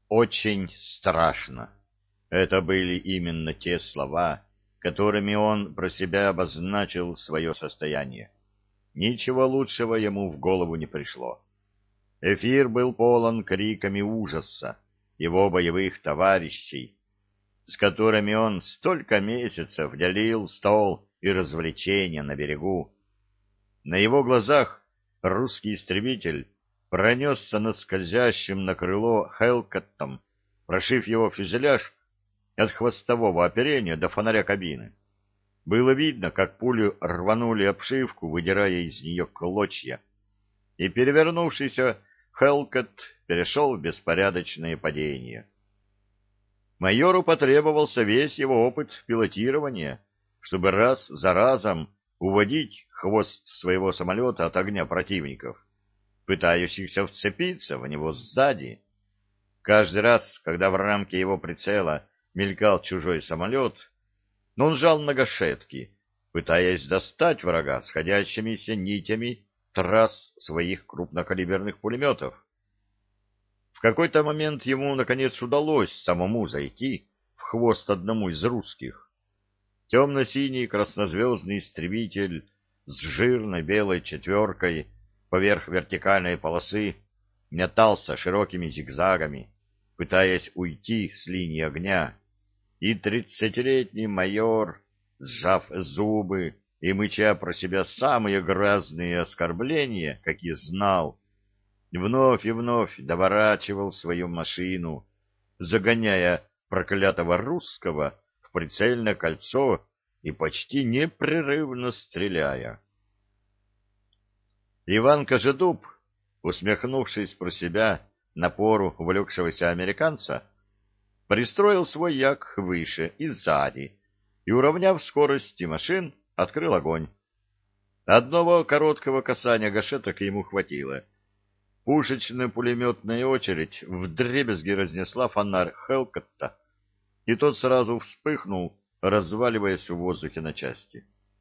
Очень страшно. Это были именно те слова, которыми он про себя обозначил свое состояние. Ничего лучшего ему в голову не пришло. Эфир был полон криками ужаса его боевых товарищей, с которыми он столько месяцев делил стол и развлечения на берегу. На его глазах русский истребитель пронесся над скользящим на крыло Хелкоттом, прошив его фюзеляж от хвостового оперения до фонаря кабины. Было видно, как пули рванули обшивку, выдирая из нее клочья, и перевернувшийся Хелкотт перешел в беспорядочное падение. Майору потребовался весь его опыт пилотирования, чтобы раз за разом уводить хвост своего самолета от огня противников, пытающихся вцепиться в него сзади. Каждый раз, когда в рамке его прицела мелькал чужой самолет, он жал на гашетки, пытаясь достать врага сходящимися нитями трасс своих крупнокалиберных пулеметов. В какой-то момент ему, наконец, удалось самому зайти в хвост одному из русских. Темно-синий краснозвездный истребитель с жирной белой четверкой поверх вертикальной полосы метался широкими зигзагами, пытаясь уйти с линии огня, и 30-летний майор, сжав зубы и мыча про себя самые грязные оскорбления, какие знал, вновь и вновь доворачивал свою машину, загоняя проклятого русского в прицельное кольцо и почти непрерывно стреляя. Иван Кожедуб, усмехнувшись про себя напору увлекшегося американца, пристроил свой як выше и сзади и, уравняв скорости машин, открыл огонь. Одного короткого касания гашеток ему хватило. Пушечная пулеметная очередь вдребезги разнесла фонарь Хелкотта, и тот сразу вспыхнул, разваливаясь в воздухе на части.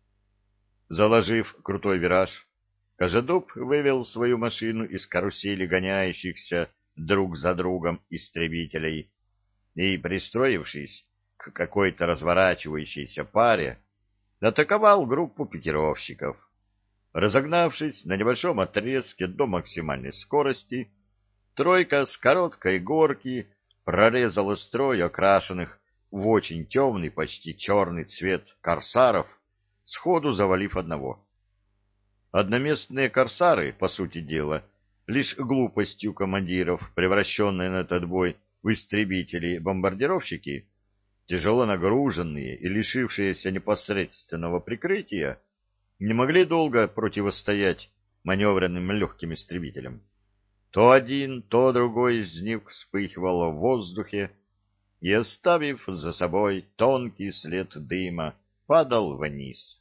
Заложив крутой вираж, Кожедуб вывел свою машину из карусели гоняющихся друг за другом истребителей и, пристроившись к какой-то разворачивающейся паре, атаковал группу пикировщиков. Разогнавшись на небольшом отрезке до максимальной скорости, тройка с короткой горки прорезала строй окрашенных в очень темный, почти черный цвет корсаров, сходу завалив одного. Одноместные корсары, по сути дела, лишь глупостью командиров, превращенные на этот бой в истребители-бомбардировщики, тяжело нагруженные и лишившиеся непосредственного прикрытия, не могли долго противостоять маневренным легким истребителям. То один, то другой из них вспыхивал в воздухе и, оставив за собой тонкий след дыма, падал вниз.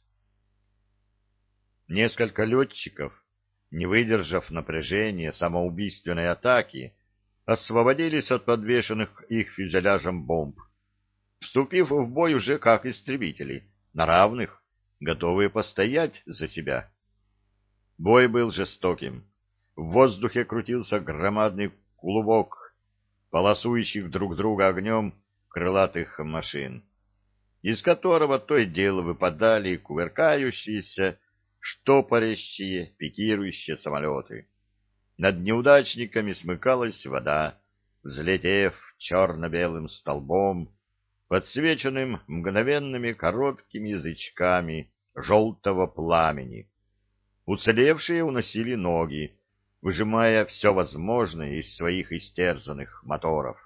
Несколько летчиков, не выдержав напряжения самоубийственной атаки, освободились от подвешенных их фюзеляжем бомб, вступив в бой уже как истребители, на равных, готовые постоять за себя. Бой был жестоким. В воздухе крутился громадный клубок полосующих друг друга огнем крылатых машин, из которого то и дело выпадали кувыркающиеся, штопорящие, пикирующие самолеты. Над неудачниками смыкалась вода, взлетев черно-белым столбом, подсвеченным мгновенными короткими язычками желтого пламени. Уцелевшие уносили ноги, выжимая все возможное из своих истерзанных моторов.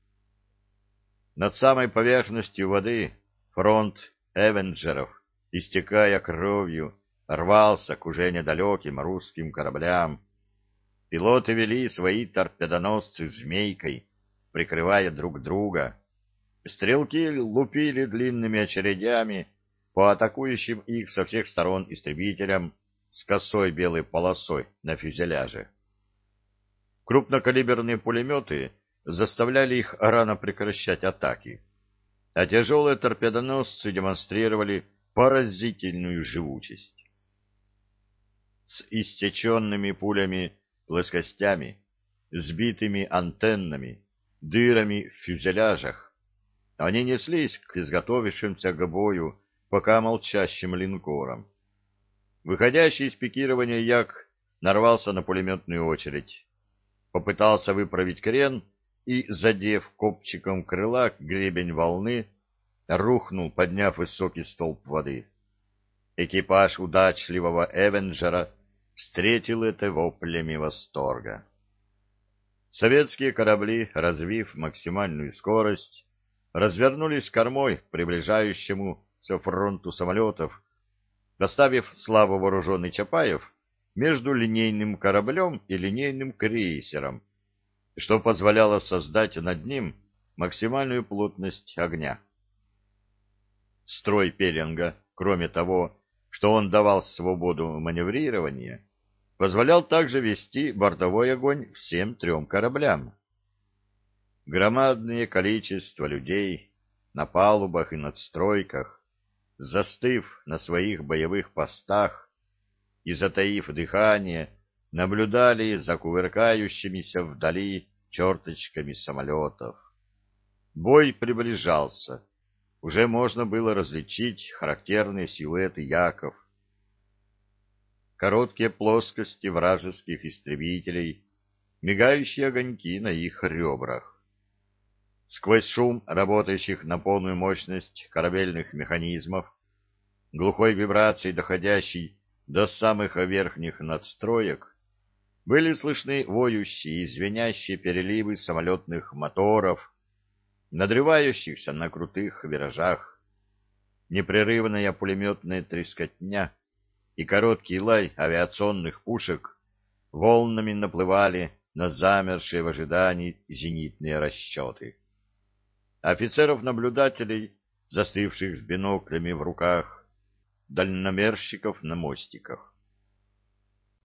Над самой поверхностью воды фронт «Эвенджеров», истекая кровью, рвался к уже недалеким русским кораблям. Пилоты вели свои торпедоносцы змейкой, прикрывая друг друга. Стрелки лупили длинными очередями по атакующим их со всех сторон истребителям с косой белой полосой на фюзеляже. Крупнокалиберные пулеметы заставляли их рано прекращать атаки, а тяжелые торпедоносцы демонстрировали поразительную живучесть. С истеченными пулями плоскостями, сбитыми антеннами, дырами в фюзеляжах. Они неслись к изготовившимся к бою пока молчащим линкорам. Выходящий из пикирования як нарвался на пулеметную очередь. Попытался выправить крен и, задев копчиком крыла гребень волны, рухнул, подняв высокий столб воды. Экипаж удачливого Эвенджера встретил это воплями восторга. Советские корабли, развив максимальную скорость, развернулись кормой к приближающемуся фронту самолетов, доставив слабо вооруженный Чапаев между линейным кораблем и линейным крейсером, что позволяло создать над ним максимальную плотность огня. Строй пеленга, кроме того, что он давал свободу маневрирования, позволял также вести бортовой огонь всем трем кораблям. Громадное количество людей на палубах и надстройках, застыв на своих боевых постах и затаив дыхание, наблюдали за кувыркающимися вдали черточками самолетов. Бой приближался. Уже можно было различить характерные силуэты яков. Короткие плоскости вражеских истребителей, мигающие огоньки на их ребрах. Сквозь шум работающих на полную мощность корабельных механизмов, глухой вибрацией, доходящей до самых верхних надстроек, были слышны воющие и звенящие переливы самолетных моторов, надрывающихся на крутых виражах, непрерывная пулеметная трескотня и короткий лай авиационных пушек волнами наплывали на замершие в ожидании зенитные расчеты. Офицеров-наблюдателей, застывших с биноклями в руках, дальномерщиков на мостиках.